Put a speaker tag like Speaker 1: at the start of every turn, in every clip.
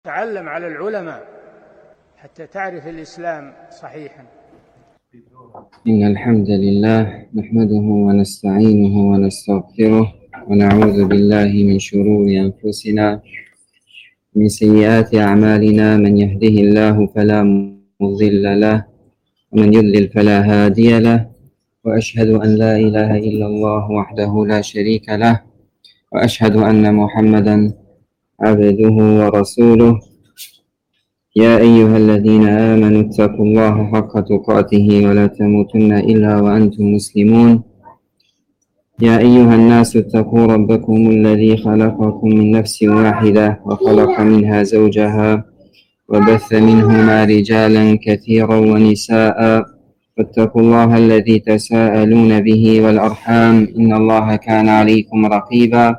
Speaker 1: تعلم على العلماء حتى تعرف الإسلام صحيحا.
Speaker 2: إن الحمد لله نحمده ونستعينه ونستغفره ونعوذ بالله من شرور أنفسنا من سيئات أعمالنا. من يهده الله فلا مضل له ومن يضلل فلا هادي له، وأشهد أن لا إله إلا الله وحده لا شريك له، وأشهد أن محمدا عبده ورسوله. يا أيها الذين آمنوا اتقوا الله حق تقاته ولا تموتن إلا وأنتم مسلمون. يا أيها الناس اتقوا ربكم الذي خلقكم من نفس واحدة وخلق منها زوجها وبث منهما رجالا كثيرا ونساء، واتقوا الله الذي تساءلون به والأرحام إن الله كان عليكم رقيبا.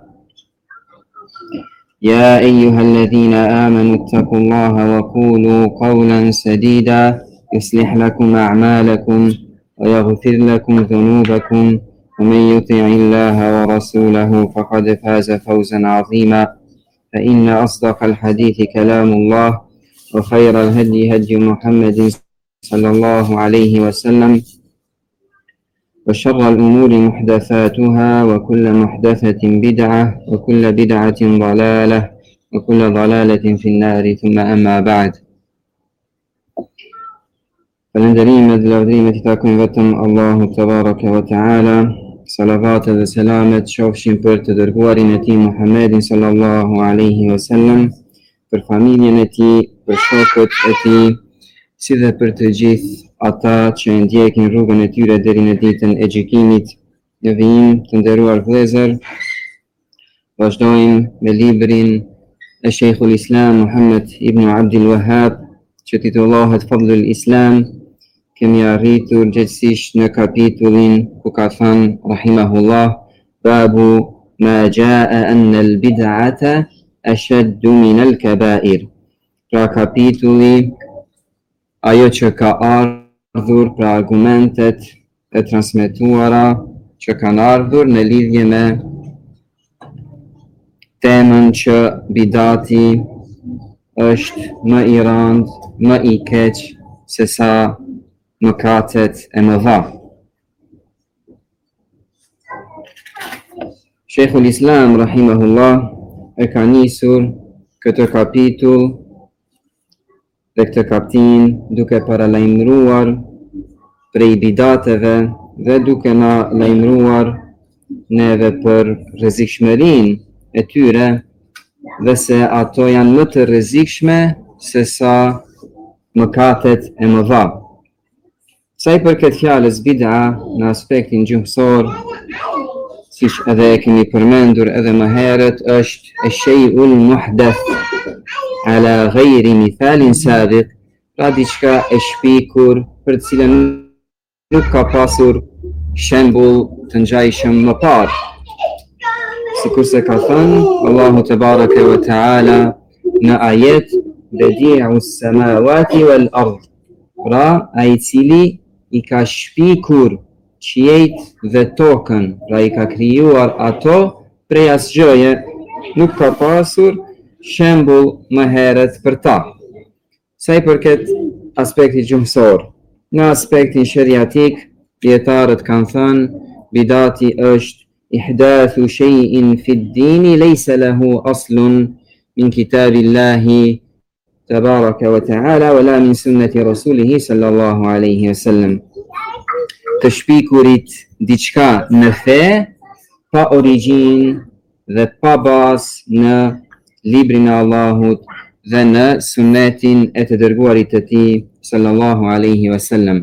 Speaker 2: يا أيها الذين آمنوا اتقوا الله وقولوا قولا سديدا يصلح لكم أعمالكم ويغفر لكم ذنوبكم، ومن يطع الله ورسوله فقد فاز فوزا عظيما. فإن أصدق الحديث كلام الله، وخير الهدي هدي محمد صلى الله عليه وسلم، وشر الأمور محدثاتها، وكل محدثة بدعة، وكل بدعة ضلالة، وكل ضلالة في النار. ثم أما بعد. فلندريم دلودريم تتاكم vetëm Allahu Tebaraka wa Ta'ala, salavat dhe selamet qofshin për të dërguarin e tij Muhammedin sallallahu alaihi wasallam, për familjen e tij, për shokët e tij, si dhe për të gjithë ata që ndjekin rrugën e tyre deri në ditën e gjykimit. Në vijim të nderuar vëllezër, vazhdojmë me librin e Sheikhul Islam Muhammad ibn Abdul Wahhab, që titullohet Fadlul Islam. Kemi arritur gjithësisht në kapitullin ku ka thënë rahimahullah, babu ma jaa anna al-bid'ata ashaddu min al-kaba'ir. Pra kapitulli ajo që ka ardhur, pra argumentet e transmetuara që kanë ardhur në lidhje me temën që bidati është më i rënd, më i keq se sa mëkatet e mëdha. Sheikhul Islam rahimahullah e ka nisur këtë kapitull dhe këtë kaptin duke paralajmëruar prej bidateve dhe duke na lajmëruar neve për rrezikshmërinë e tyre, dhe se ato janë më të rrezikshme se sa mëkatet e mëdha. Sa i përket fjalës bid'a në aspektin gjuhësor, siç edhe e kemi përmendur edhe më herët, është e-shay'ul muhdath ala ghayri mithalin sabiq, pra diçka e shpikur për të cilën nuk ka pasur shembull të ngjajshëm më parë. Sikur se ka thënë Allahu Tebaraka wa Ta'ala në ajet, bedi'u s-samawati wal ard, pra ai i cili i ka shpikur qiejt dhe tokën, pra i ka krijuar ato prej asgjëje, nuk ka pasur shembull më herët për ta. Sa i përket aspektit gjuhësor, në aspektin shariatik, dietarët kanë thënë bidati është ihdathu shay'in fi d-dini laysa lahu aslun min kitabillahi tabaraka wa ta'ala wala min sunnati rasulih sallallahu alaihi wasallam. Të shpikurit diçka në fe pa origjinë dhe pa bazë në librin e Allahut dhe në sunetin e të dërguarit të tij sallallahu alaihi wasallam.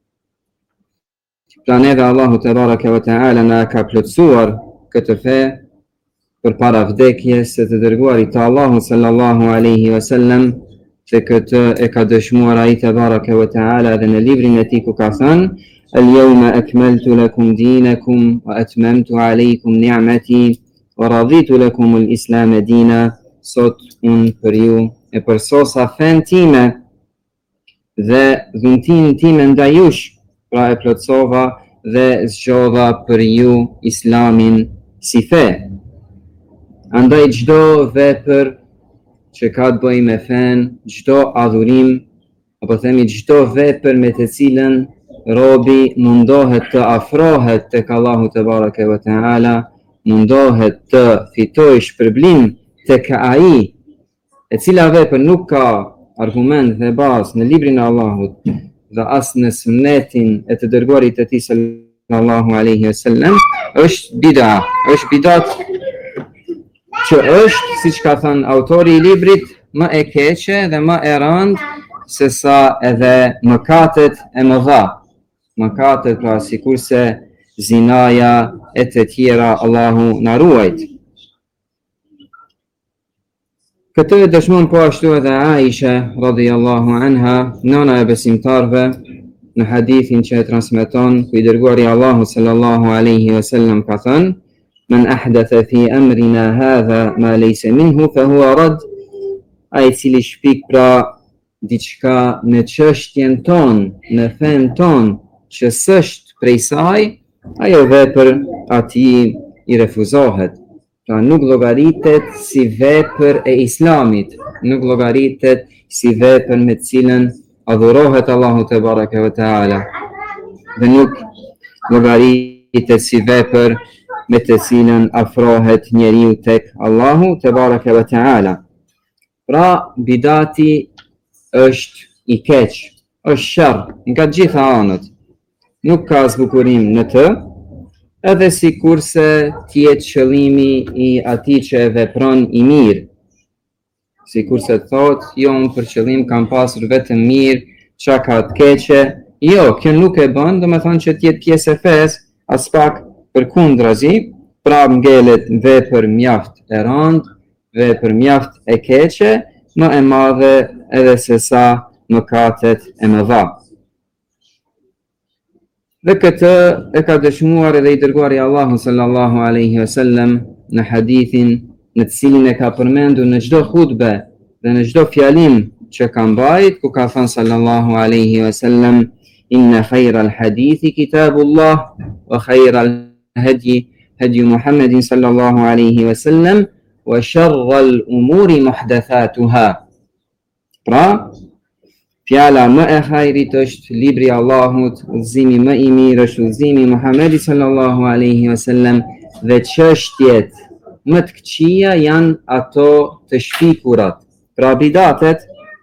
Speaker 2: Pra neve Allahu Tebaraka wa Ta'ala na ka plotësuar këtë fe përpara vdekjes së të dërguarit të Allahut sallallahu alaihi wasallam, dhe këtë e ka dëshmuar ai Tebaraka wa Ta'ala dhe në librin e tij ku ka thënë al-yawma akmaltu lakum dinakum wa atmamtu alaykum ni'mati wa raditu lakum al-islam dina. Sot unë për ju e përsosa fen time dhe dhuntin time ndaj jush, pra e plotësova dhe zgjodha për ju islamin si fe. Andaj çdo vepër që ka të bëjë me fen, çdo adhurim, apo themi çdo vepër me të cilën robi mundohet të afrohet tek Allahu te bareke ve teala, mundohet të fitojë shpërblim tek ai, e cila vepër nuk ka argument dhe bazë në librin e Allahut dhe as në sunetin e të dërguarit të tij sallallahu alaihi wasallam, është bid'a, është bidat që është, siç ka thënë autori i librit, më e keqe dhe më e rëndë se sa edhe mëkatet e mëdha. Mëkatet pra sikurse zinaja e të tjera, Allahu na ruajt. Këtë e dëshmon po ashtu edhe Aisha radhiyallahu anha, nëna e besimtarve, në hadithin që e transmeton ku i dërguari Allahu sallallahu alaihi wasallam ka thënë: "Men ahdatha fi amrina hadha ma laysa minhu fa huwa rad." Ai cili shpik pra diçka në çështjen tonë, në fen tonë, që s'është prej saj, ajo vepër atij i refuzohet. Pra nuk llogaritet si vepër e Islamit, nuk llogaritet si vepër me cilën adhurohet Allahu te bareke ve teala, dhe nuk llogaritet si vepër me të cilën afrohet njeriu tek Allahu te bareke ve teala. Pra bidati është i keq, është sharr nga të gjitha anët. Nuk ka zbukurim në të, edhe si kurse tjetë qëllimi i atij që e vepron i mirë. Si kurse thot, jo unë për qëllim kam pasur vetëm mirë, qa ka të keqe. Jo, kjo nuk e bën, do me thonë që tjetë pjesë e fesë, as pak përkundrazi, pra ngelet vepër mjaft e rëndë, vepër mjaft e keqe, më e madhe edhe se sa mëkatet e mëdha. Dhe këtë e ka dëshmuar edhe i dërguari Allahu sallallahu alaihi wasallam në hadithin në të cilin e ka përmendur në çdo hutbe dhe në çdo fjalim që ka mbajt, ku ka thënë sallallahu alaihi wasallam: "Inna khayral hadithi kitabullah wa khayral hadi Muhammedin sallallahu alaihi wasallam wa sharral umuri muhdathatuha." Pra, fjala më e hajrit është libri i Allahut, udhëzimi më i mirë është udhëzimi i Muhamedit sallallahu alaihi wasallam, dhe çështjet më të këqija janë ato të shpikurat, pra bidatet.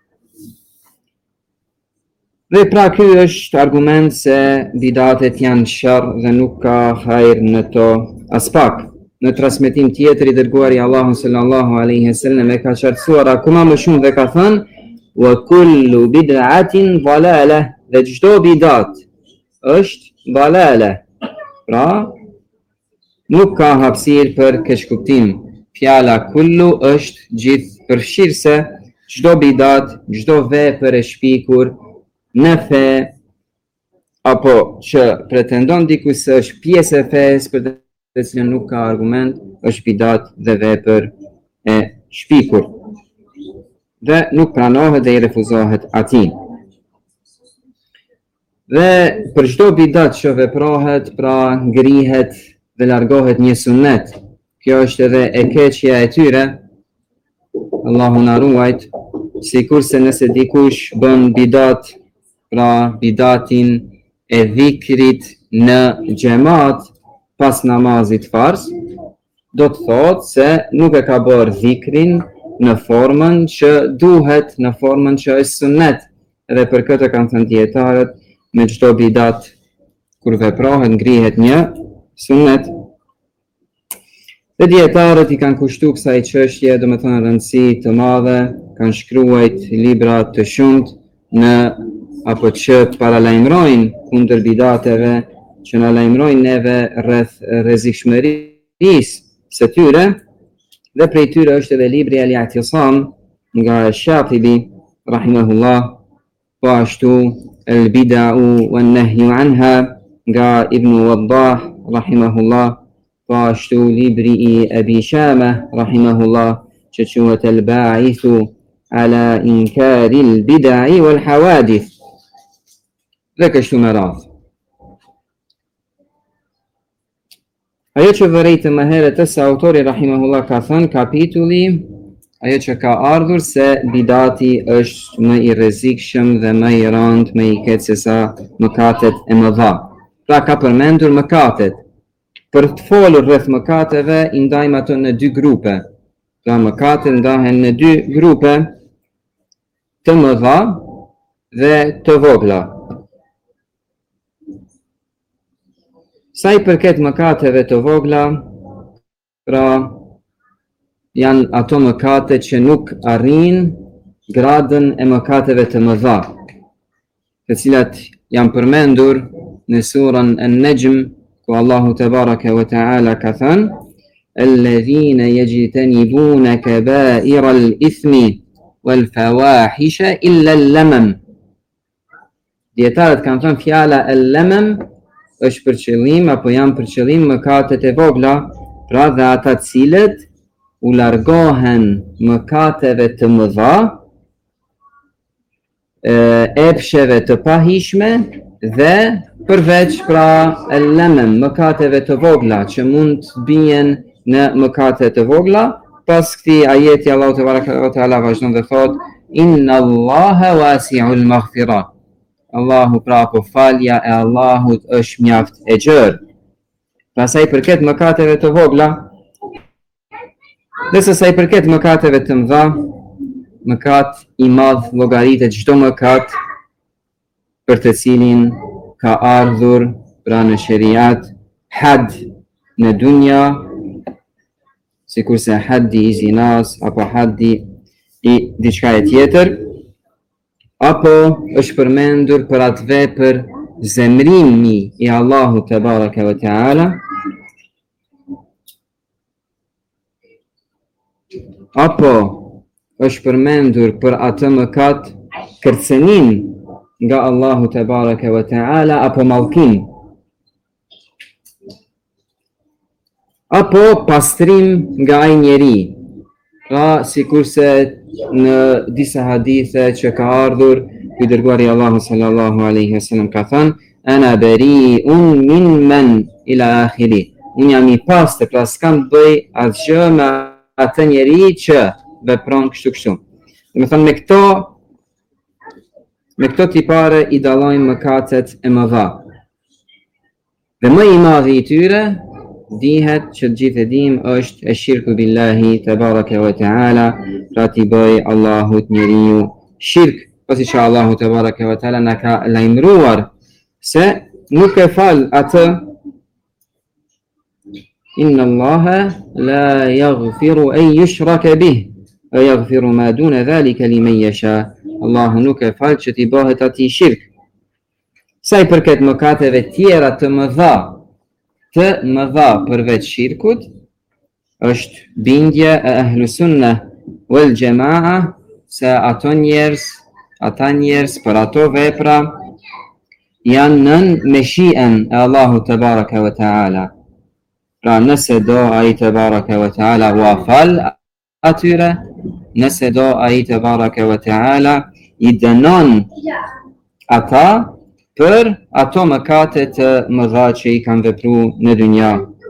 Speaker 2: Dhe pra ky është argument se bidatet janë sharr dhe nuk ka hajër në to as pak. Në transmetim tjetër i dërguari Allahu sallallahu alaihi wasallam e ka qartësuar akoma më shumë dhe ka thënë: "Wa kullu bid'atin dalalah." Dhe çdo bidat është dalale. Pra, nuk ka hapësirë për keqkuptim. Fjala kullu është gjithëpërfshirëse, çdo bidat, çdo vepër e shpikur në fe, apo që pretendon dikush se është pjesë e fesë për të cilën nuk ka argument, është bidat dhe vepër e shpikur, dhe nuk pranohet dhe i refuzohet atij. Dhe për çdo bidat që veprohet, pra ngrihet dhe largohet një sunnet. Kjo është edhe e keqja e tyre, Allahu na ruajt, sikurse nëse dikush bën bidat, pra bidatin e dhikrit në xhamat pas namazit farz, do të thotë se nuk e ka bërë dhikrin në formën që duhet, në formën që është sunnet. Edhe për këtë kanë thënë dietarët, me çdo bidat kur veprohet ngrihet një sunnet. Dhe dietarët i kanë kushtuar kësaj çështje, domethënë rëndësi të madhe, kanë shkruar libra të shumt në apo që paralajmërojnë kundër bidateve, që na lajmërojnë neve rreth rrezikshmërisë së tyre. Dhe prej tyre është edhe libri Al-I'tisam nga Shatibi rahimahullah, po ashtu Al-Bida'u wan-Nahyu anha nga Ibn Waddah rahimahullah, po ashtu libri i Abi Shama rahimahullah që quhet Al-Ba'ithu ala inkari al-bid'i wal-hawadith. Dhe kështu me radhë. Ajo që vërejtë më herët se autori rahimahullah ka thënë, kapitulli ajo që ka ardhur se bidati është më i rrezikshëm dhe më i rëndë, më i keq se sa mëkatet e mëdha. Pra ka përmendur mëkatet. Për të folur rreth mëkateve, i ndajmë ato në dy grupe. Pra mëkatet ndahen në dy grupe, të mëdha dhe të vogla. Sa i përket mëkateve të vogla, pra janë ato mëkate që nuk arrin gradën e mëkateve të mëdha, të cilat janë përmendur në surën An-Najm, ku Allahu Tebaraka wa Ta'ala ka thënë: "Alladhina yajtanibuna kaba'ira al-ithmi wal fawahisha illa al-lamam." Dietarët kanë thënë fjala al-lamam është për qëllim apo janë për qëllim mëkatet e vogla, pra dhe ata cilët u largohen mëkateve të mëdha, epsheve të pahishme dhe përveç pra el-lamam, mëkateve të vogla që mund të bien në mëkate të vogla. Pas këtij ajeti Allahu Teala vazhdon dhe thot: "Inna Allaha wasi'ul maghfira." Allahu pra po falja e Allahut është mjaft e gjerë. Pra sa i përket mëkateve të vogla, dhe sa i përket mëkateve të mëdha, mëkat i madh llogaritet çdo mëkat për të cilin ka ardhur pra në sheriat had në dunja, sikurse haddi i zinas apo haddi i diçka e tjetër, apo është përmendur për atë vepër zemrimi i Allahu Tebaraka wa Ta'ala, apo është përmendur për atë mëkat kërcenim nga Allahu Tebaraka wa Ta'ala, apo mallkim, apo pastrim nga ai njeri. Pra sikurse në disa hadithe që ka ardhur, i dërguari Allahu sallallahu alaihi wasallam ka thënë: "Ana bari'un mimman ila akhiri." Unë jam i pastër, pra s'kam bëj asgjë me atë njeri që vepron kështu. Do të thënë me këto tipare i dallojmë mëkatet e mëdha. Dhe më i madhi i tyre dihet që të gjithë e dim është e shirku billahi Tebaraka wa Ta'ala, pra t'i bëj Allahut njeriu shirk, pasi që Allahu Tebaraka wa Ta'ala na ka lajmëruar se nuk e fal atë. Inna Allaha la yaghfiru an yushraka bih wa yaghfiru ma duna dhalika liman yasha. Allahu nuk e fal që t'i bëhet atij shirk. Sa i përket mëkateve tjera të mëdha përveç shirkut, është bindja e ahlu sunnah wal jamaa se ata njerëz për ato vepra janë nën meshien e Allahu Tebaraka wa Ta'ala. Pra nëse do ai Tebaraka wa Ta'ala u afal atyre, nëse do ai Tebaraka wa Ta'ala i dënon ata për ato mëkate të mëdha që i kanë vepruar në dunja.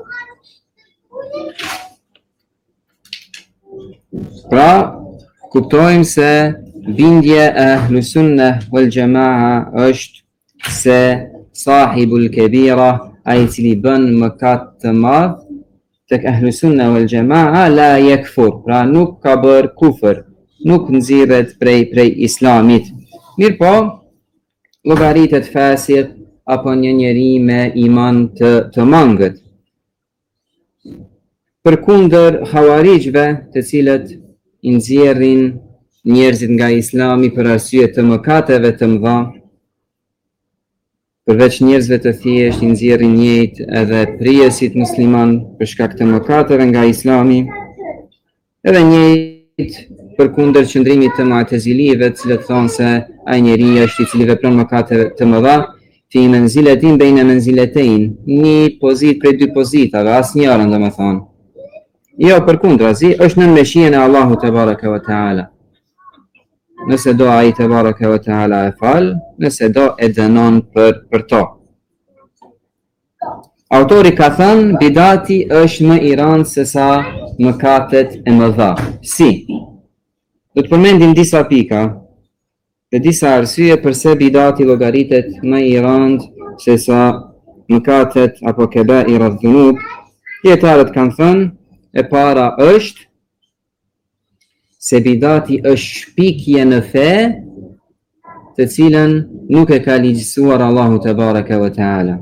Speaker 2: Pra, kuptojmë se bindja e ahlu sunnah wal jamaa është se sahibul kabira, ai i cili bën mëkat të madh, tek ahlu sunnah wal jamaa la yakfur, pra nuk ka bërë kufër, nuk nxirret prej islamit. Mirë po, llogaritet fasik apo një njeri me iman të mangët. Përkundër Hawarijve, të cilët i nxjerrin njerëzit nga Islami për arsye të mëkateve të mëdha, përveç njerëzve të thjesht i nxjerrin njëjtë edhe prijesit musliman për shkak të mëkateve nga Islami, edhe njëjtë përkundër qëndrimit të Mu'tazilive, të cilët thonë se ai njeri është i cili vepron mëkate të mëdha, fi menziletin bejne menziletein, një pozit prej dy pozitave, asnjërin domethënë. Jo, përkundrazi, është në meshien e Allahu Tebaraka wa Ta'ala. Nëse do ai Tebaraka wa Ta'ala e fal, nëse do e dënon për to. Autori ka thënë, bidati është më i rëndë se sa mëkatet e mëdha. Si? Do të përmendim disa pika dhe disa arsye pse bidati llogaritet më i rëndë se sa mëkatet apo kebaira dhunub. Dietarët kanë thënë, e para është se bidati është shpikje në fe, të cilën nuk e ka ligjësuar Allahu te baraka ve taala.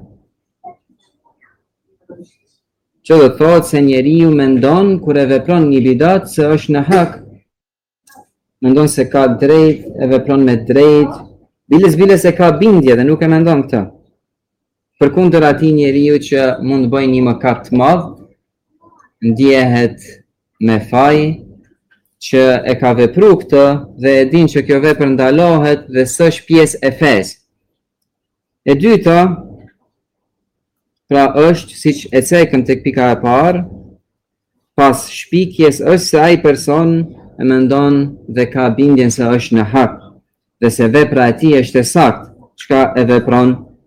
Speaker 2: Që do të thotë se njeriu mendon kur e vepron një bidat se është në hak, mendon se ka drejt, e vepron me drejt, biles e ka bindje dhe nuk e mendon këtë. Përkundër atij njeriu që mund të bëjë një mëkat të madh, ndjehet me faj që e ka vepruar këtë dhe e din që kjo vepër ndalohet dhe s'është pjesë e fesë. E dyta, pra është, siç e cekëm tek pika e parë, pas shpikjes është se ai person e mendon dhe ka bindjen se është në hak dhe se vepra e tij është e saktë, çka e vepron.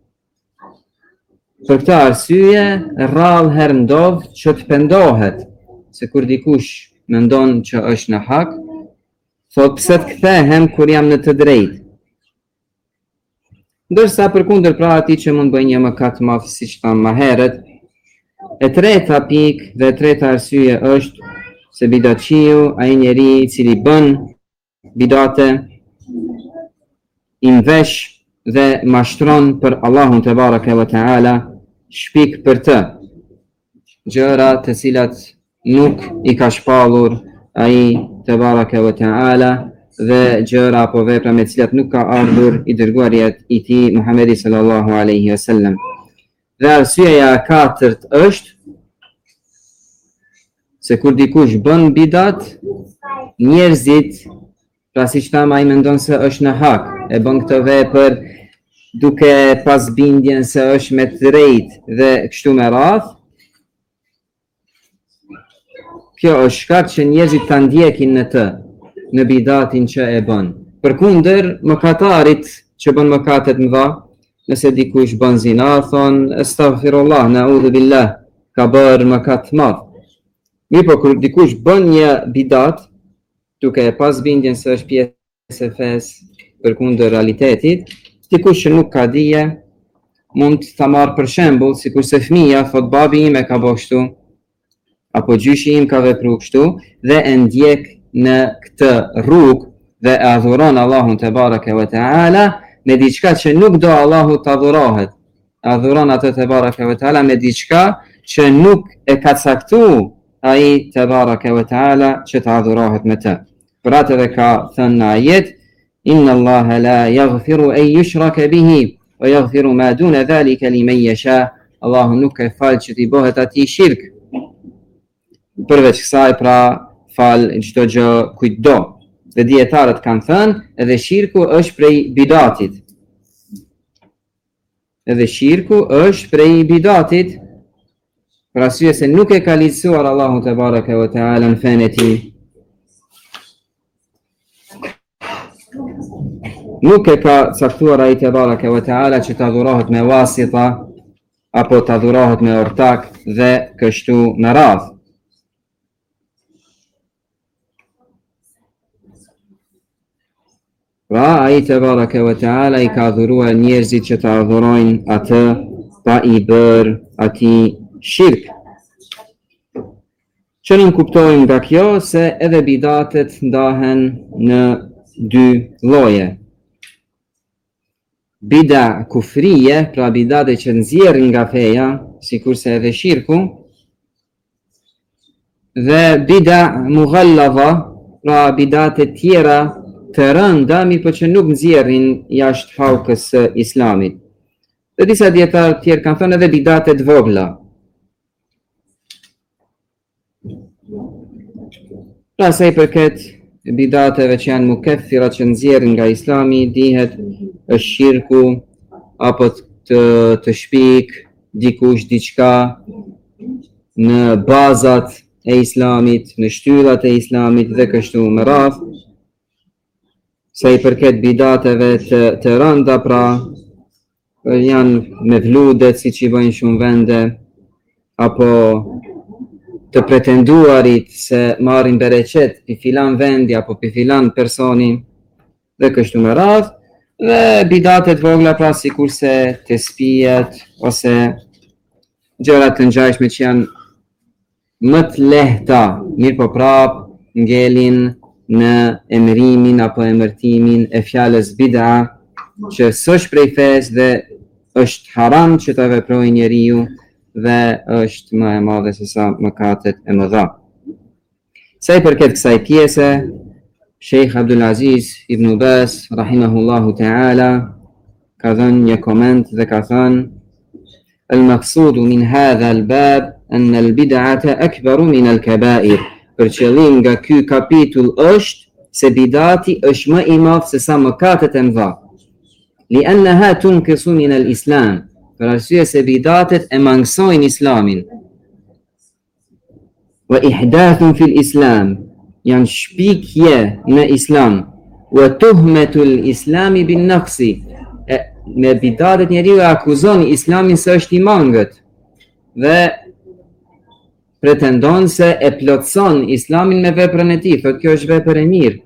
Speaker 2: Për këtë arsye, rrallë herë ndodh që të pendohet, se kur dikush mendon që është në hak, thot pse të kthehem kur jam në të drejtë. Ndërsa përkundër pra atij që mund bëj një mëkat të madh, siç thamë më herët, e treta pikë dhe e treta arsye është se bidatçiu, ai njeri i cili bën bidate, i vesh dhe mashtron për Allahun te baraka ve taala, shpik për të gjëra të cilat nuk i ka shpallur ai te baraka ve taala dhe gjëra apo vepra me të cilat nuk ka ardhur i dërguari i tij Muhamedi sallallahu alaihi wasallam. Dhe arsyeja e katërt është se kur dikush bën bidat, njerëzit, pra siç thamë, ai mendon se është në hak, e bën këtë vepër duke pas bindjen se është me të drejtë dhe kështu me radhë. Kjo është shkak që njerëzit ta ndjekin në të, në bidatin që e bën. Përkundër mëkatarit që bën mëkate të mëdha, nëse dikush bën zina, thon astaghfirullah, na'udhu billah, ka bërë mëkat të madh. Mirë, po kur dikush bën një bidat, duke e pas bindjen se është pjesë e fesë përkundër realitetit, dikush që nuk ka dije, mund ta marrë për shembull, sikurse fëmia thot babi im e ka bërë kështu, apo gjyshi im ka vepruar kështu, dhe e ndjek në këtë rrugë dhe e adhuron Allahun te baraka ve taala me diçka që nuk do Allahu të adhurohet. Adhuron atë te baraka ve taala me diçka që nuk e ka caktuar ai te baraka ve taala që të adhurohet me të. Për atë dhe ka thënë në ajet, inna Allaha la yaghfiru an yushraka bihi wa yaghfiru ma duna dhalika liman yasha. Allahu nuk e fal që t'i bëhet atij shirk. Përveç kësaj, pra, fal çdo gjë kujt do. Dhe dietarët kanë thënë, edhe shirku është prej bidatit. Edhe shirku është prej bidatit, për arsye se nuk e ka ligjësuar Allahu te baraka ve taala në fenë e tij. Nuk e ka caktuar ai te baraka ve taala që të adhurohet me wasita apo të adhurohet me ortak dhe kështu me radhë. Pra, ai te baraka ve taala i ka adhuruar njerëzit që të adhurojnë atë pa i bërë atij shirk. Që nuk kuptojmë nga kjo se edhe bidatet ndahen në dy lloje. Bida kufrije, pra bidate që nxjerrin nga feja, sikurse edhe shirku, dhe bida mughallava, pra bidate tjera të rënda, mirë po që nuk nxjerrin jashtë haukës së islamit. Dhe disa dietarë tjerë kanë thënë edhe bidate të vogla. Pra sa i përket bidateve që janë mukeffira që nxjerrin nga islami, dihet është shirku apo të shpik dikush diçka në bazat e islamit, në shtyllat e islamit dhe kështu me radhë. Sa i përket bidateve të rënda, pra janë me vludet, siç i bëjnë shumë vende, apo të pretenduarit se marrin bereqet pi filan vendi apo pi filan personi dhe kështu me radhë, dhe bidatet vogla pra sikurse tespijet ose gjërat të ngjashme që janë më të lehta, mirë po prap ngelin në emërimin apo emërtimin e fjalës bid'a, që s'është prej fesë dhe është haram që ta veprojë njeriu dhe është më e madhe se sa mëkatet e mëdha. Sa i përket kësaj pjese, Sheikh Abdul Aziz ibn Baz rahimahullahu ta'ala ka dhënë një koment dhe ka thënë: "Al-maqsudu min hadha al-bab an al-bid'ata akbaru min al-kaba'ir." Për qëllim nga ky kapitull është se bidati është më i madh se sa mëkatet e mëdha. Li'annaha tunqisu min al-islam, për arsye se bidatet e mangësojnë islamin. Wa ihdathun fil islam, janë shpikje në islam. Wa tuhmatul islami bin naqsi, me bidatet njeriu e akuzon islamin se është i mangët dhe pretendon se e plotson islamin me veprën e tij, thotë kjo është vepër e mirë.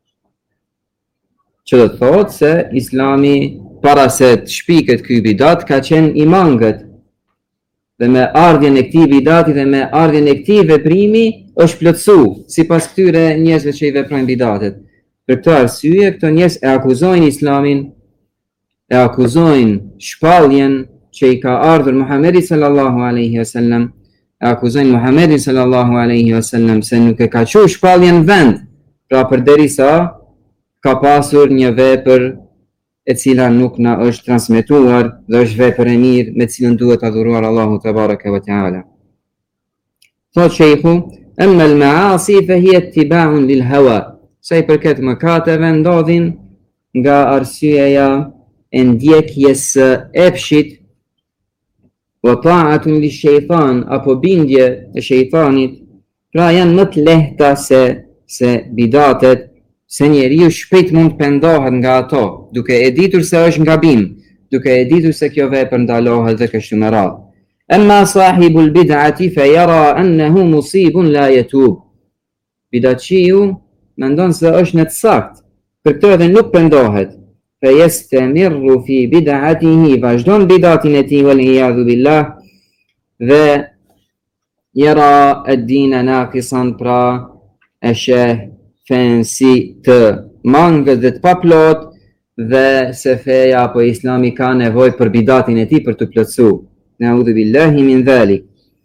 Speaker 2: Që do të thotë se islami para se të shpiket ky bidat ka qenë i mangët. Dhe me ardhjen e këtij bidati dhe me ardhjen e këtij veprimi është plotsu sipas këtyre njerëzve që i veprojnë bidatet. Për këtë arsye këto njerëz e akuzojnë islamin, e akuzojnë shpalljen që i ka ardhur Muhamedi sallallahu alaihi wasallam, e akuzojnë Muhamedin sallallahu alaihi wasallam se nuk e ka qenë shpalljen vend, pra përderisa ka pasur një vepër e cila nuk na është transmetuar dhe është vepër e mirë me cilën duhet adhuruar Allahu te baraka ve teala. Thot sheikhu: "Amma al-ma'asi fa hiya ittiba'un lil hawa." Sa i përket mëkateve ndodhin nga arsyeja e ndjekjes së epshit, wa ta'atun lish-shaytan, apo bindje e shejtanit, pra janë më të lehta se bidatet, se njeriu shpejt mund të pendohet nga ato, duke e ditur se është ngabim, duke e ditur se kjo vepër ndalohet dhe kështu me radhë. Amma sahibul bid'ati fa yara annahu musibun la yatub. Bidatçiu mendon se është në të saktë, për këtë edhe nuk pendohet. Fa yastamirru fi bid'atihi, vazhdon bidatin e tij wal iyadhu billah, dhe yara ad-dina naqisan, pra e sheh fen si të mangët dhe të paplot, dhe se feja apo islami ka nevojë për bidatin e tij për të plotësuar. Na'udhu billahi min dhalik.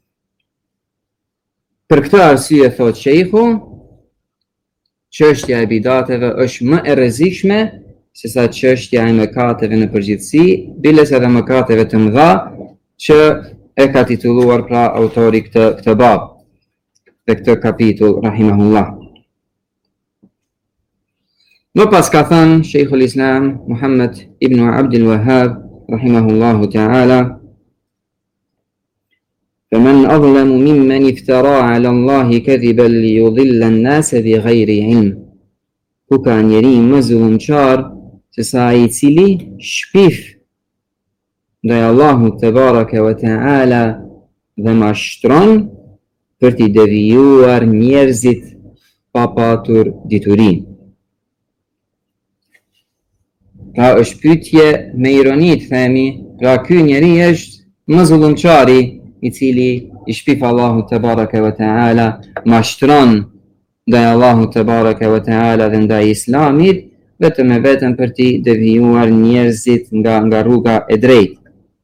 Speaker 2: Për këtë arsye thot sheikhu, çështja e bidateve është më e rrezikshme se sa çështja e mëkateve në përgjithësi, biles edhe mëkateve të mëdha që e ka titulluar pra autori këtë bab dhe këtë kapitull rahimahullah. Më pas ka thënë Sheikhul Islam Muhammad ibn Abdul Wahhab rahimahullahu ta'ala: "Faman adlamu mimman iftara 'ala Allahi kadhiban liyudilla an-nasa bighayri 'ilm." Ku ka njeri më zullumçar se sa ai i cili shpif ndaj Allahut te baraka wa ta'ala dhe mashtron për t'i devijuar njerëzit pa patur dituri. Pra është pyetje me ironi të themi, pra ky njeri është më zullumçari i cili i shpif Allahut te baraka wa ta'ala, mashtron ndaj Allahut te baraka wa ta'ala dhe ndaj islamit, vetëm e vetëm për t'i devijuar njerëzit nga rruga e drejtë.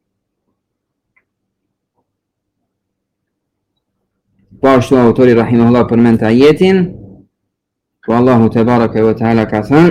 Speaker 2: Po ashtu autori rahimahullah përmend ajetin ku Allahu te baraka wa ta'ala ka thënë: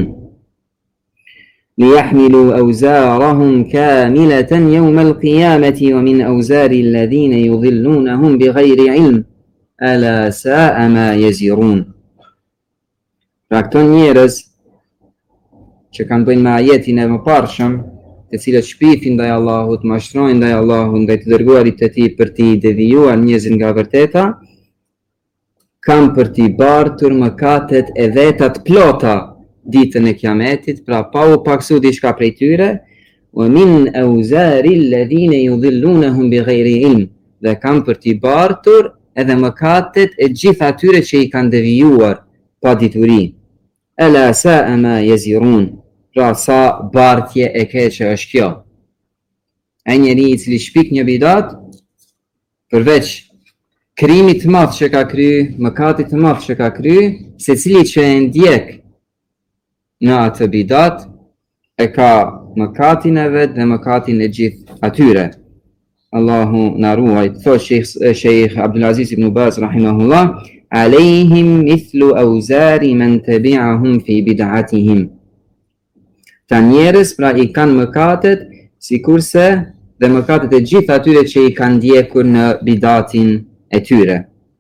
Speaker 2: ليحملوا أوزارهم كاملة يوم القيامة ومن أوزار الذين يضلونهم بغير علم ألا ساء ما يزرون. Pra këto njerëz që kanë bëjnë me ajetin e mëparshëm, të cilët shpifin ndaj Allahut, mashtrojnë ndaj Allahut, ndaj të dërguarit të tij për t'i devijuar njerëzit nga vërteta, kanë për t'i bartur mëkatet e veta të plota ditën e kiametit, pra pa u paksu diçka prej tyre, wa min awzari alladhina yudhillunahum bighayri ilm, dhe kanë për t'i bartur edhe mëkatet e gjithë atyre që i kanë devijuar pa dituri. Ela sa'a ma yazirun. Pra sa bartje e keqe është kjo. E njeri i cili shpik një bidat, përveç krimit të madh që ka kry, mëkatit të madh që ka kry, se cili që e ndjek në atë bidat, e ka mëkatin e vetë dhe mëkatin e gjithë atyre. Allahu na ruaj. Thot Sheikh Abdulaziz ibn Baz rahimahullah, alejhim mithlu auzari man tabi'ahum fi bid'atihim. Ta njerës pra i kanë mëkatet sikurse dhe mëkatet e gjithë atyre që i kanë ndjekur në bidatin e tyre.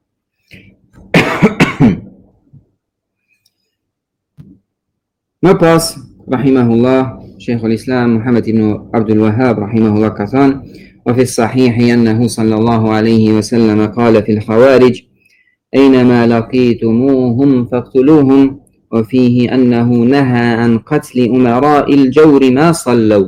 Speaker 2: Më pas, rahimahullah, Sheikhul Islam Muhammad ibn Abdul Wahhab rahimahullah ka thënë: وفي الصحيح أنه صلى الله عليه وسلم قال في الخوارج أينما لقيتموهم فاقتلوهم وفيه أنه نهى عن قتل أمراء الجور ما صلوا.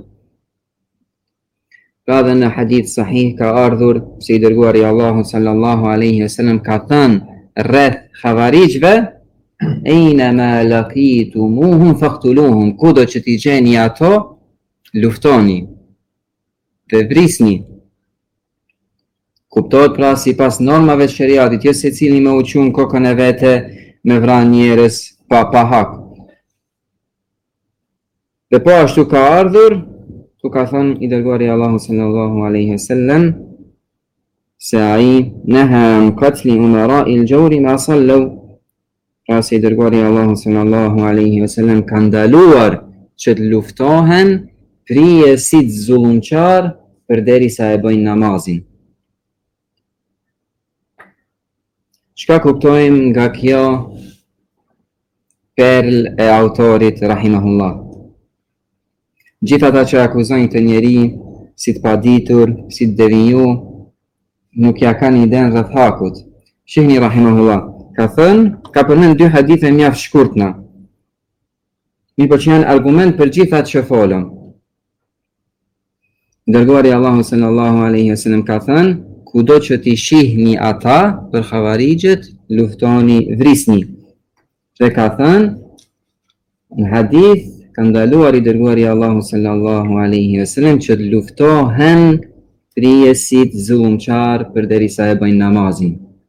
Speaker 2: هذا أن حديث صحيح كأرذر سيد الغواري الله صلى الله عليه وسلم كاتان الرث خوارج أينما لقيتموهم فاقتلوهم. كودو تجاني أتو لفتوني dhe vrisni. Kuptohet pra si pas normave të shariatit, jo se cili me uqun kokën e vete me vran njerës pa hak. Dhe po ashtu ka ardhur, tu ka thënë i dërguari Allahu sallallahu alaihi wasallam se ai naha an qatli umara'i al-jawri ma sallu. Pra se i dërguari Allahu sallallahu alaihi wasallam ka ndaluar që të luftohen prijesit zullumqar përderisa e bëjnë namazin. Çka kuptojmë nga kjo perl e autorit rahimahullah? Gjithë ata që akuzojnë të njeri si të paditur, si të deviju, nuk ja kanë iden rreth hakut. Shihni rahimahullah, ka përmend dy hadithe mjaft shkurtna. Mirë që janë argument për gjithë atë që folëm. Dërguari Allahu sallallahu alaihi wasallam ka thënë: kudo që t'i shihni ata për xhavarixhet, luftoni, vrisni. Dhe ka thënë në hadith, ka ndaluar i dërguari Allahu sallallahu alaihi wasallam që të luftohen prijesit zullumqar përderisa e bëjnë namazin.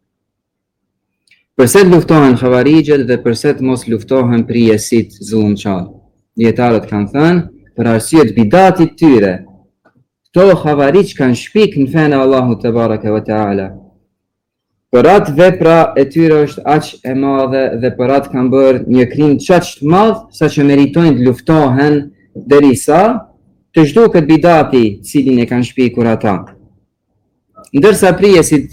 Speaker 2: Përse të luftohen xhavarixhet dhe përse të mos luftohen prijesit zullumqar? Dietarët kanë thënë për arsye të bidatit tyre. Këto xhavarix kanë shpik në fenë Allahu te baraka ve taala. Për atë vepra e tyre është aq e madhe dhe për atë kanë bërë një krim çaq të madh sa që meritojnë të luftohen derisa të zhduket bidati cilin e kanë shpikur ata. Ndërsa prijesit,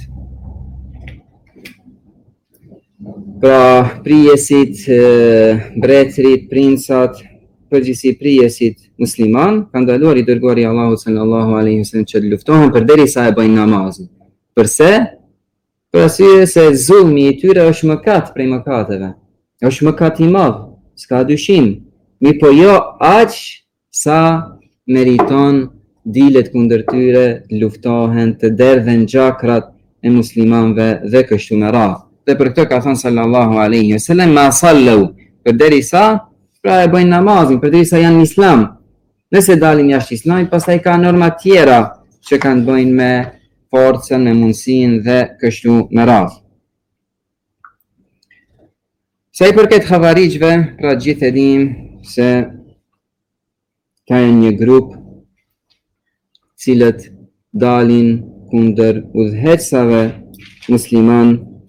Speaker 2: mbretërit, princat, përgjithësi prijesit musliman, ka ndaluar i dërguari Allahu sallallahu alaihi wasallam që të luftohen përderisa e bëjnë namazin. Përse? Për arsye se zulmi i tyre është mëkat prej mëkateve. Është mëkat i madh, s'ka dyshim. Mi po jo aq sa meriton dilet kundër tyre, të luftohen, të derdhen gjakrat e muslimanëve dhe kështu me radhë. Dhe për këtë ka thënë sallallahu alaihi wasallam ma sallu, përderisa pra e bëjnë namazin, përderisa janë në islam. Nëse dalin jashtë islamit, pastaj ka norma tjera që kanë bëjnë me forcën, me mundësinë dhe kështu me radhë. Sa i përket xhavarixhve, pra gjithë e dim se ka një grup cilët dalin kundër udhëheqësave musliman,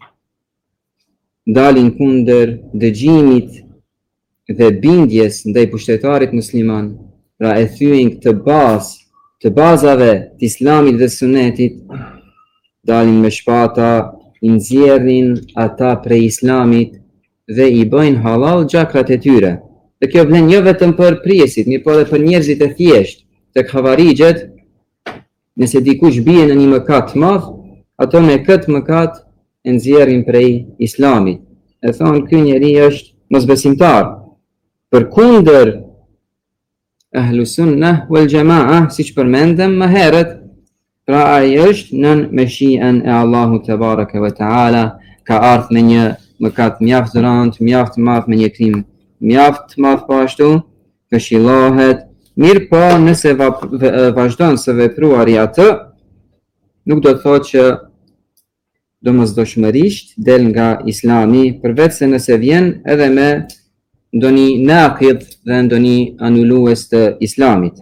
Speaker 2: dalin kundër dëgjimit dhe bindjes ndaj pushtetarit musliman, pra e thyen këtë të bazave të islamit dhe sunetit, dalin me shpata, i nxjerrin ata prej islamit dhe i bëjnë halal gjakrat e tyre. Dhe kjo vlen jo vetëm për prijesit, mirë po edhe për njerëzit e thjesht. Tek xhavarixhet, nëse dikush bie në një mëkat të madh, ato me këtë mëkat e nxjerrin prej islamit. E thonë ky njeri është mosbesimtar. Përkundër Ahlu Sunnah wal Jamaa, siç përmendëm më herët, pra ai është nën meshiën e Allahut te bareke ve taala, ka ardhur me një mëkat mjaft rënd, mjaft madh, me një krim mjaft madh, po ashtu këshillohet. Mirë po, nëse vazhdon së vepruari atë, nuk do të thotë që domosdoshmërisht del nga Islami, përveç se nëse vjen edhe me ndonjë naqid dhe ndonjë anulues të Islamit.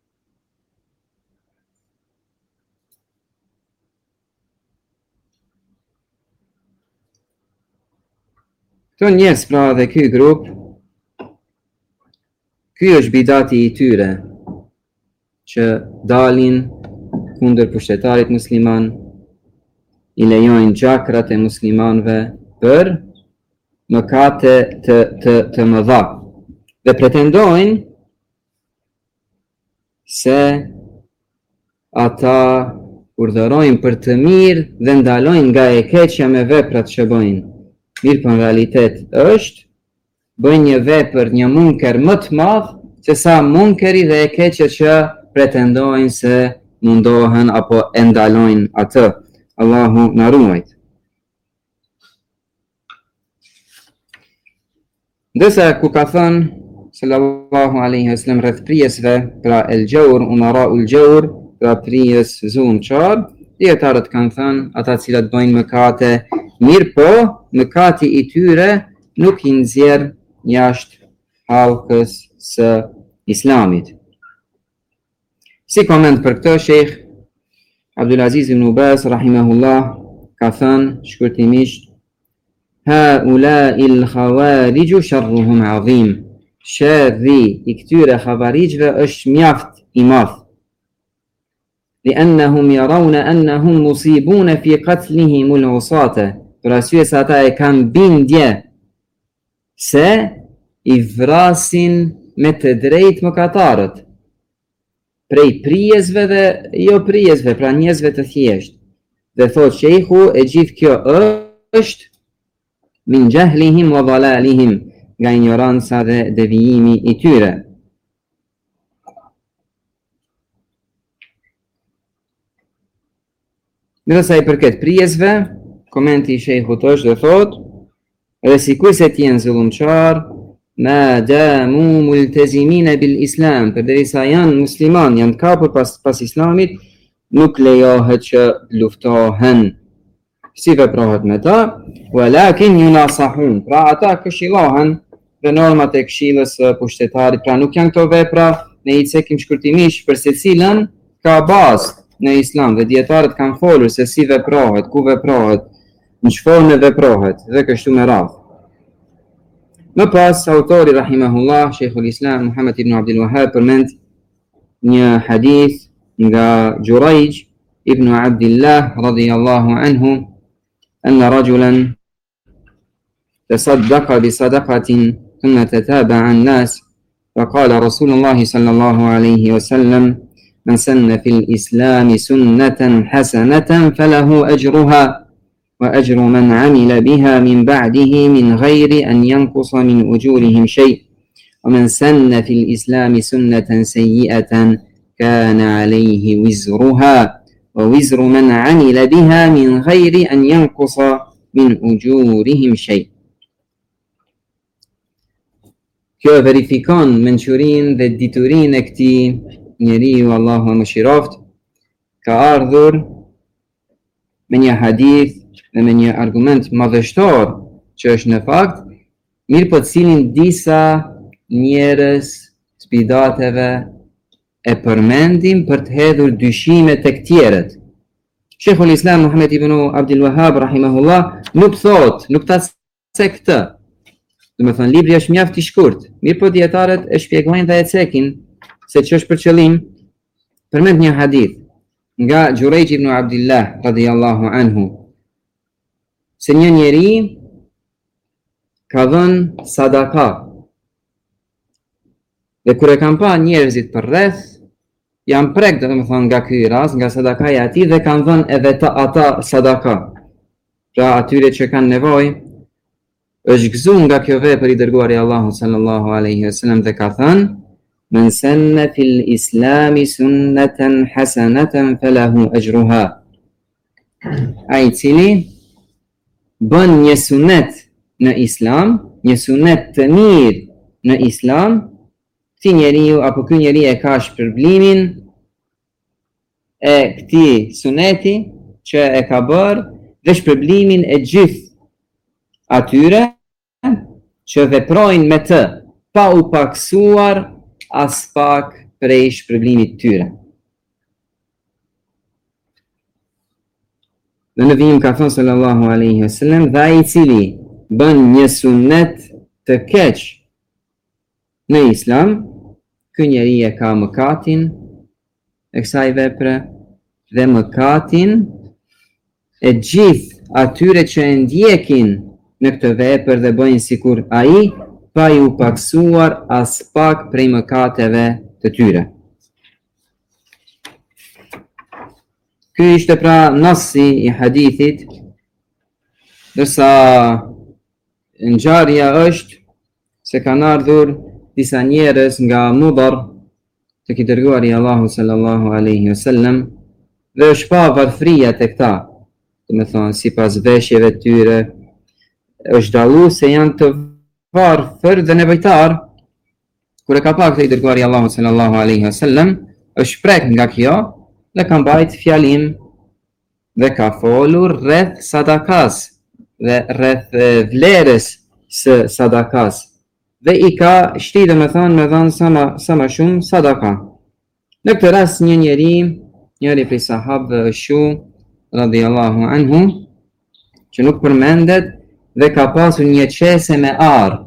Speaker 2: Këto njerëz pra dhe ky grup, ky është bidati i tyre, që dalin kundër pushtetarit musliman, i lejojnë gjakrat e muslimanëve për mëkate të mëdha dhe pretendojnë se ata urdhërojnë për të mirë dhe ndalojnë nga e keqja me veprat që bëjnë. Mirë po në realitet është bëjnë një vepër, një munker më të madh se sa munkeri dhe e keqja që pretendojnë se mundohen apo e ndalojnë atë. Allahu na ruajt. Ndërsa ku ka thënë sallallahu alaihi wasallam rreth prijesve, pra el jawr unara ul jawr, pra prijes zullumçar, dietarët kanë thënë ata cilat bëjnë mëkate, mirë po mëkati i tyre nuk i nxjerr jashtë halkës së Islamit. Si koment për këtë, Sheikh Abdulaziz ibn Baz rahimahullah ka thënë shkurtimisht: Haula'il khawarij sharruhum azim. Sharri i këtyre khawarijve është mjaft i madh. Li'annahum yarawna annahum musibun fi qatlihim al-usata. Për arsye se ata e kanë bindje se i vrasin me të drejtë mëkatarët, prej prijesve dhe jo prijesve, pra njerëzve të thjesht. Dhe thot sheikhu, e gjithë kjo është min jahlihim wa dalalihim, nga ignoranca dhe devijimi i tyre. Ndërsa i përket prijesve, komenti i shejkhut është dhe thot: edhe sikur se t'jenë zullumçar, ma damu multazimina bil Islam, përderisa janë musliman, janë kapur pas Islamit, nuk lejohet që luftohen. Si veprohet me ta? Walakin yunasahun, pra ata këshillohen dhe normat e këshillës së pushtetarit, pra nuk janë këto vepra, ne i cekim shkurtimisht për secilën ka bazë në Islam dhe dietarët kanë folur se si veprohet, ku veprohet, në çfarë ne veprohet dhe kështu me radhë. Më pas, autori rahimahullah, Sheikhul Islam Muhammad ibn Abdul Wahhab përmend një hadith nga Jurayj ibn Abdullah radiyallahu anhu, anna rajulan tasaddaqa bi sadaqatin thumma tataba'a an-nas فقال رسول الله صلى الله عليه وسلم من سن في الإسلام سنة حسنة فله أجرها وأجر من عمل بها من بعده من غير أن ينقص من أجورهم شيء ومن سن في الإسلام سنة سيئة كان عليه وزرها ووزر من عمل بها من غير أن ينقص من أجورهم شيء. Kjo verifikon mençurinë dhe diturinë e këtij njeriu, Allahu më shiroft, ka ardhur me një hadith dhe me një argument madhështor që është në fakt, mirë po cilin disa njerëz të bidateve e përmendim për të hedhur dyshime tek tjerët. Sheikhul Islam Muhammad ibn Abdul Wahhab rahimahullah nuk thot, nuk ta se këtë. Do të thonë libri është mjaft i shkurt, mirë po dietarët e shpjegojnë dhe e cekin se ç'është për qëllim. Përmend një hadith nga Jurayj ibn Abdullah radiyallahu anhu se një njeri ka dhënë sadaka. Dhe kur e kanë pa njerëzit për rreth, janë prek, do të thonë, nga ky rast, nga sadakaja e atij dhe kanë dhënë edhe ata sadaka. Pra atyre që kanë nevojë, është gëzuar nga kjo vepër i dërguari Allahu sallallahu alaihi wasallam dhe ka thënë: Men sanna fil islami sunnatan hasanatan falahu ajruha. Ai cili bën një sunet në islam, një sunet të mirë në islam, këti njeriu apo ky njeri e ka shpërblimin e këtij suneti që e ka bërë dhe shpërblimin e gjithë atyre që veprojnë me të, pa u paksuar as pak prej shpërblimit tyre. Dhe në vijim ka thënë sallallahu alaihi wasallam, dhe ai i cili bën një sunet të keq në islam, ky njeri e ka mëkatin e kësaj vepre dhe mëkatin e gjithë atyre që e ndjekin në këtë vepër dhe bëjnë sikur ai, pa ju paksuar as pak prej mëkateve të tyre. Ky ishte pra nasi i hadithit, dërsa ngjarja është se kanë ardhur disa njerëz nga Mudar tek i dërguari i Allahut sallallahu alaihi wasallam dhe është pa varfëria te këta. Do të thonë sipas veshjeve të tyre është dallu se janë të varfër dhe nevojtar. Kur e ka pa këtë i dërguari i Allahut sallallahu alaihi wasallam, është prek nga kjo dhe ka mbajt fjalim dhe ka folur rreth sadakas dhe rreth vlerës së sadakas dhe i ka shtitë me dhanë sa më shumë sadaka. Në këtë rast njëri prej sahabëve është radhiyallahu anhu, që nuk përmendet dhe ka pasur një qese me arë.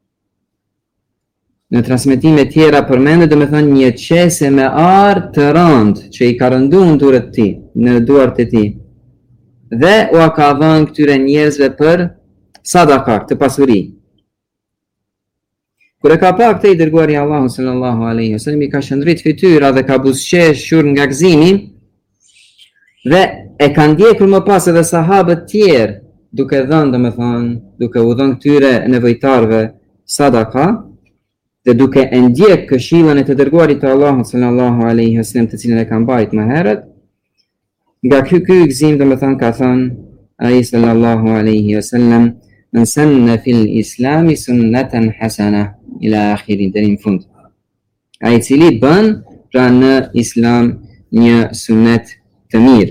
Speaker 2: Në transmetime tjera përmendet një qese me arë të rëndë që i ka rëndu në duart e tij. Dhe u ka dhënë këtyre njerëzve për sadaka, këtë pasuri. Kur e ka pa këtë i dërguari i Allahut sallallahu alaihi wasallam, i ka shëndrit fytyra dhe ka buzëqeshur nga gëzimi dhe e kanë ndjekur më pas edhe sahabët tjerë duke dhënë, duke u dhënë këtyre nevojtarëve sadaka dhe duke e ndjek këshillën e të dërguarit të Allahut sallallahu alaihi wasallam, të cilën e kanë mbajtur më herët. Nga ky gëzim ka thënë ai sallallahu alaihi wasallam, men sanna fil islami sunnatan hasana ila akhirin, deri në fund. Ai cili bën pra në islam një sunet të mirë.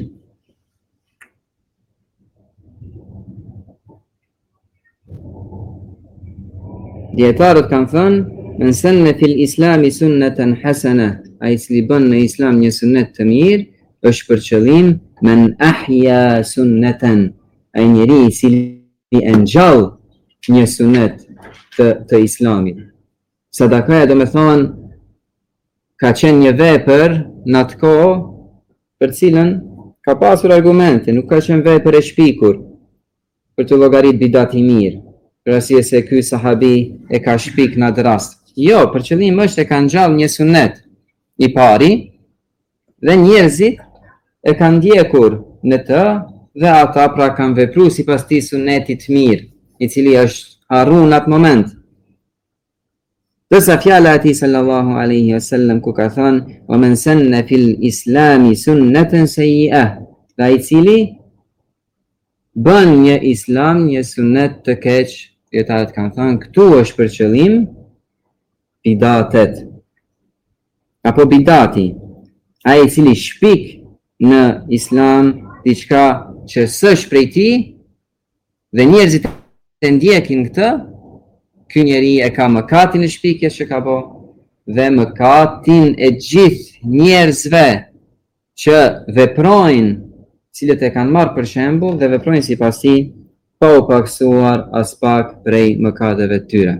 Speaker 2: Dietarët kanë thënë, men sanna fil islami sunnatan hasana, ai cili bën në islam një sunet të mirë, është për qëllim men ahya sunnatan, ai njeri i cili e ngjall një sunet të islamit. Sadakaja ka qenë një vepër në atë kohë për cilën ka pasur argumente, nuk ka qenë vepër e shpikur për të llogarit bidat i mirë, për arsye se ky sahabi e ka shpik në atë rast. Jo, për qëllim është e ka ngjall një sunet i pari dhe njerëzit e kanë ndjekur në të dhe ata pra kanë vepruar sipas këtij suneti të mirë, i cili është harruar në atë moment. Dërsa fjala e tij sallallahu alaihi wasallam ku ka thënë, "Wa man sanna fil islami sunnatan sayyi'ah", ai i cili bën një islam një sunet të keq, dietarët kanë thënë këtu është për qëllim bidatet apo bidati, ai i cili shpik në islam diçka që s'është prej tij dhe njerëzit e ndjekin këtë, ky njeri e ka mëkatin e shpikjes që ka bë dhe mëkatin e gjithë njerëzve që veprojnë, cilët e kanë marrë për shembull dhe veprojnë sipas tij, pa u paksuar as pak prej mëkateve të tyre.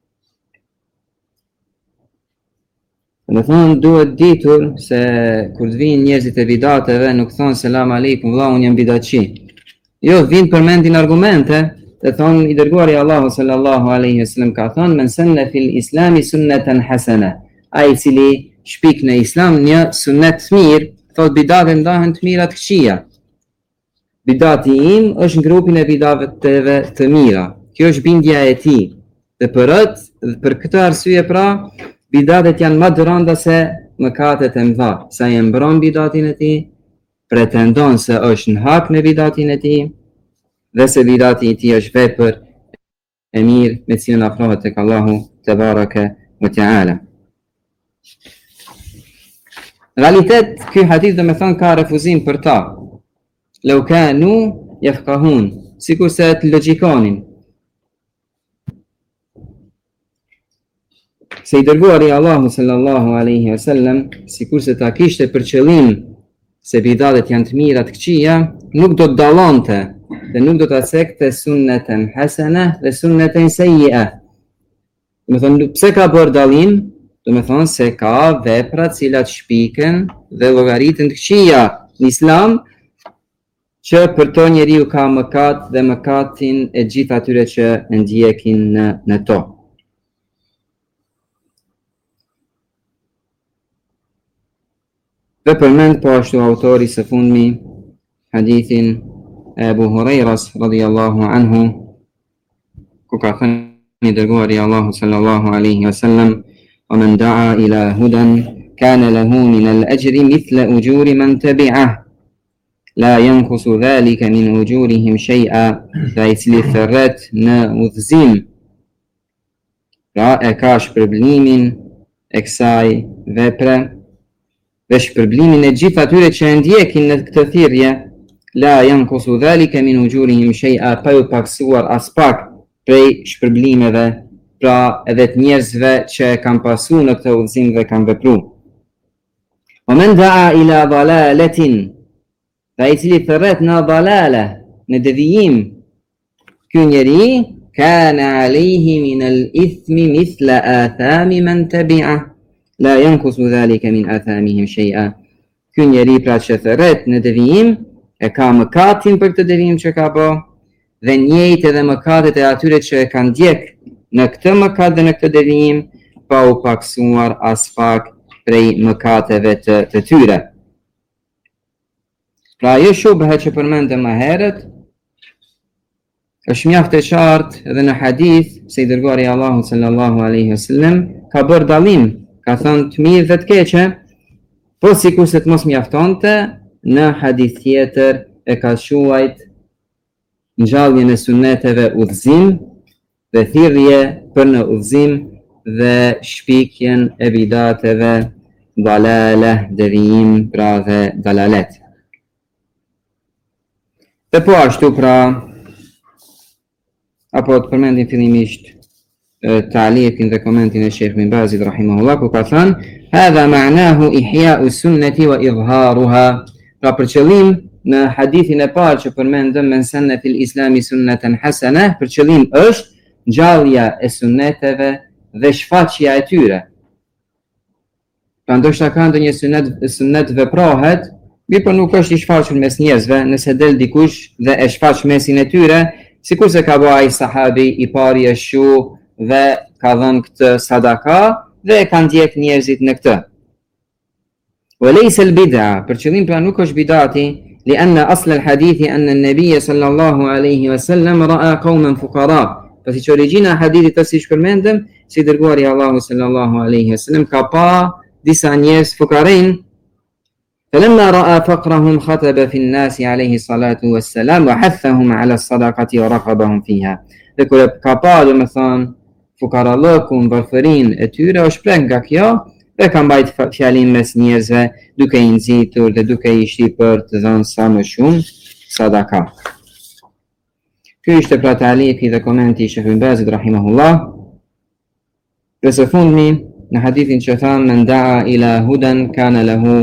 Speaker 2: Në thonë, duhet ditur se kur të vinë njerëzit e bidateve, nuk thonë selam aleikum, vëlla, unë jam bidatçi. Jo, vinë përmendin argumente, të thonë i dërguari i Allahut sallallahu alaihi wasallam ka thonë, men sanna fil islami sunnatan hasana, ai i cili shpik në islam një sunet të mirë, thotë bidatet ndahen të mira të këqija. Bidati im është në grupin e bidateve të mira. Kjo është bindja e tij. Dhe për këtë arsye pra, bidatet janë më të rënda se mëkatet e mëdha. Sa e mbron bidatin e tij, pretendon se është në hak në bidatin e tij, dhe se bidati i tij është vepër e mirë me cilën afrohet tek Allahu te baraka wa taala. Realitet, ky hadith do me thonë ka refuzim për ta. Lau kanu yafqahun, sikur se të logjikonin. Se i dërguari Allahu sallallahu alaihi wasallam, sikur se ta kishte për qëllim se bidatet janë të mira të këqija, nuk do të dallonte dhe nuk do të cekte sunneten hasana dhe sunneten sayyi'a. Do të thonë, pse ka bërë dallim? Do me thonë se ka vepra cilat shpiken dhe llogaritën të këqija në Islam, që për to njeriu ka mëkat dhe mëkatin e gjithë atyre që ndjekin në to. Dhe përmend po ashtu autori së fundmi hadithin e Abu Hurajras radhiyallahu anhu, ku ka thënë i dërguari Allahu sallallahu alaihi wasallam: ومن دعا إلى هدى كان له من الأجر مثل أجور من تبعه لا ينقص ذلك من أجورهم شيئا. Dhe i cili thërret në udhëzim, pra e ka shpërblimin e kësaj vepre dhe shpërblimin e gjithë atyre që e ndjekin në këtë thirrje, la yanqusu dhalika min ujurihim shay'a, pa u paksuar as pak prej shpërblimeve, pra edhe të njerëzve që kanë pasu në këtë udhëzim dhe kanë vepru. O men da'a ila dalaletin, dhe i cili thërret në dalale, në devijim, ky njeri, kana alayhi min al-ithmi mithla athami man tabi'a, la yanqusu dhalika min athamihim shay'a. Ky njeri pra që thërret në devijim, e ka mëkatin për këtë devijim që ka bë, dhe njëjtë edhe mëkatet e atyre që e kanë ndjek në këtë mëkat dhe në këtë devijim, pa u paksuar as pak prej mëkateve të tyre. Pra ajo shubhe që përmendëm më herët, është mjaft e qartë edhe në hadith se i dërguari Allahu sallallahu alaihi wasallam ka bërë dallim, ka thënë të mirë dhe të keqe, po sikur se të mos mjaftonte, në hadith tjetër e ka quajt ngjalljen e sunneteve udhëzim dhe thirrje për në udhëzim dhe shpikjen e bidateve dalale, devijim, pra dhe dalalet. Dhe po ashtu pra, apo të përmendim fillimisht ta'liqin dhe komentin e Sheikh Ibn Bazit rahimahullah, ku ka thënë: "Hadha ma'nahu ihya'u sunnati wa idharuha." Pra për qëllim në hadithin e parë që përmendëm, men sanna fil islami sunnatan hasana, për qëllim është ngjallja e sunneteve dhe shfaqja e tyre. Pra ndoshta ka ndonjë sunnet veprohet, mirë po nuk është i shfaqur mes njerëzve, nëse del dikush dhe e shfaq mesin e tyre, sikur se ka bëu ai sahabi i pari e shu dhe ka dhënë këtë sadaka dhe e kanë ndjek njerëzit në këtë. وليس البدعة, për qëllim pra nuk është bidati, لأن أصل الحديث أن النبي صلى الله عليه وسلم رأى قوما فقراء. Pasi që origjina hadithit të si shpërmendëm, si dërguari Allahu sallallahu alaihi wasallam ka pa disa njerëz fukarin. فلما رأى فقرهم خطب في الناس عليه الصلاة والسلام وحثهم على الصدقة ورغبهم فيها. Dhe kur ka pa, do me thonë, fukarallëkun, varfërin e tyre, o shpreh nga kjo, dhe ka mbajt fjalin mes njerëzve, duke i nxitur dhe duke i shtypur të dhënë sa më shumë sadaka. Ky ishte pra ta'liqi dhe komenti i Sheikh Ibn Bazit rahimahullah. Dhe së fundmi, në hadithin që thamë, men da'a ila hudan kana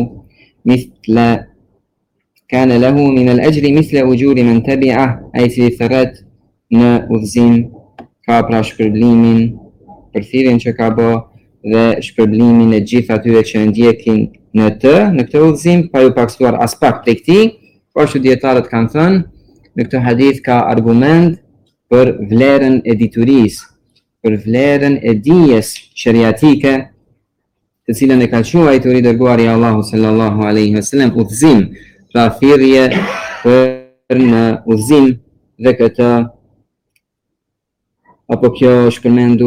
Speaker 2: lahu min al-ajri mithla ujuri man tabi'ah, ai cili thërret në udhëzim ka pra shpërblimin për thirrjen që ka bë dhe shpërblimin e gjithë atyre që ndjekin në këtë udhëzim, pa ju paksuar as pak prej këtij. Po ashtu dietarët kanë thënë, në këtë hadith ka argument për vlerën e diturisë, për vlerën e dijes shariatike, të cilën e ka quajtur i dërguari Allahu sallallahu alaihi wasallam udhëzim, pra thirrje për në udhëzim, dhe këtë apo kjo është përmendur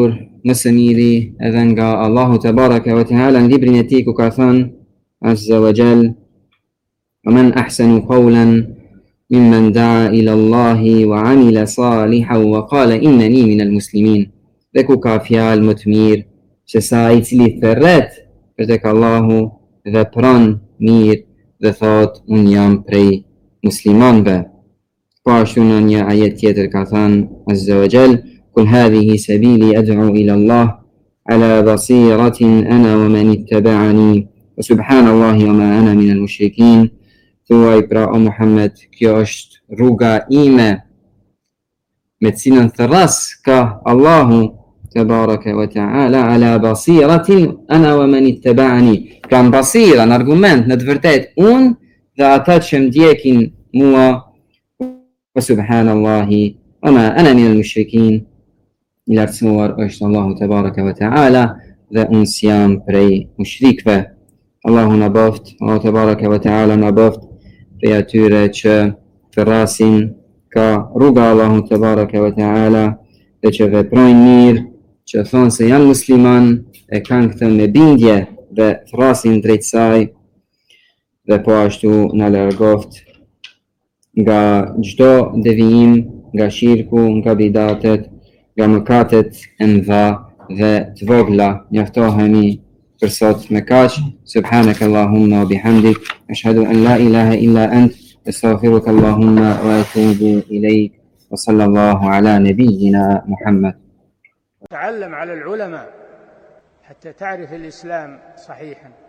Speaker 2: nëse miri edhe nga Allahu te baraka wa taala në librin e tij ku ka thënë azza wa jall wa man ahsanu qawlan mimman da'a ila Allahi wa amila salihan wa qala innani minal muslimin. Dhe ku ka fjalë më të mirë se sa ai i cili thërret për tek Allahu dhe pran mirë dhe thot unë jam prej muslimanëve. Po ashtu në një ajet tjetër ka thënë azza wa jall قل هذه سبيلي أدعو إلى الله على بصيرة أنا ومن اتبعني وسبحان الله وما أنا من المشركين. Thuaj pra o Muhammed, kjo është rruga ime me të cilën thërras ka Allahu tebaraka wa taala ala basiratin ana wa man ittaba'ani. Kam basira, në argument, në të vërtet unë dhe ata që më ndjekin mua. Wa subhanallahi wa ma ana min al-mushrikin. I lartësuar është Allahu tebaraka wa taala dhe unë s'jam prej mushrikve. Allahu na boft, Allahu tebaraka wa taala na boft prej atyre që thërrasin ka rruga Allahu tebaraka wa taala dhe që veprojnë mirë, që thonë se janë musliman e kanë këtë me bindje dhe thërrasin drejt saj, dhe po ashtu na largoft nga çdo devijim, nga shirku, nga bidatet, nga mëkatet e mëdha dhe të vogla. Njoftohemi për sot me kaq. Subhanaka Allahumma wa bihamdik, ashhadu an la ilaha illa ant, astaghfiruka Allahumma wa atubu ilayk. Wa sallallahu ala nabiyyina Muhammad.
Speaker 1: تعلم على العلماء حتى تعرف الإسلام صحيحا.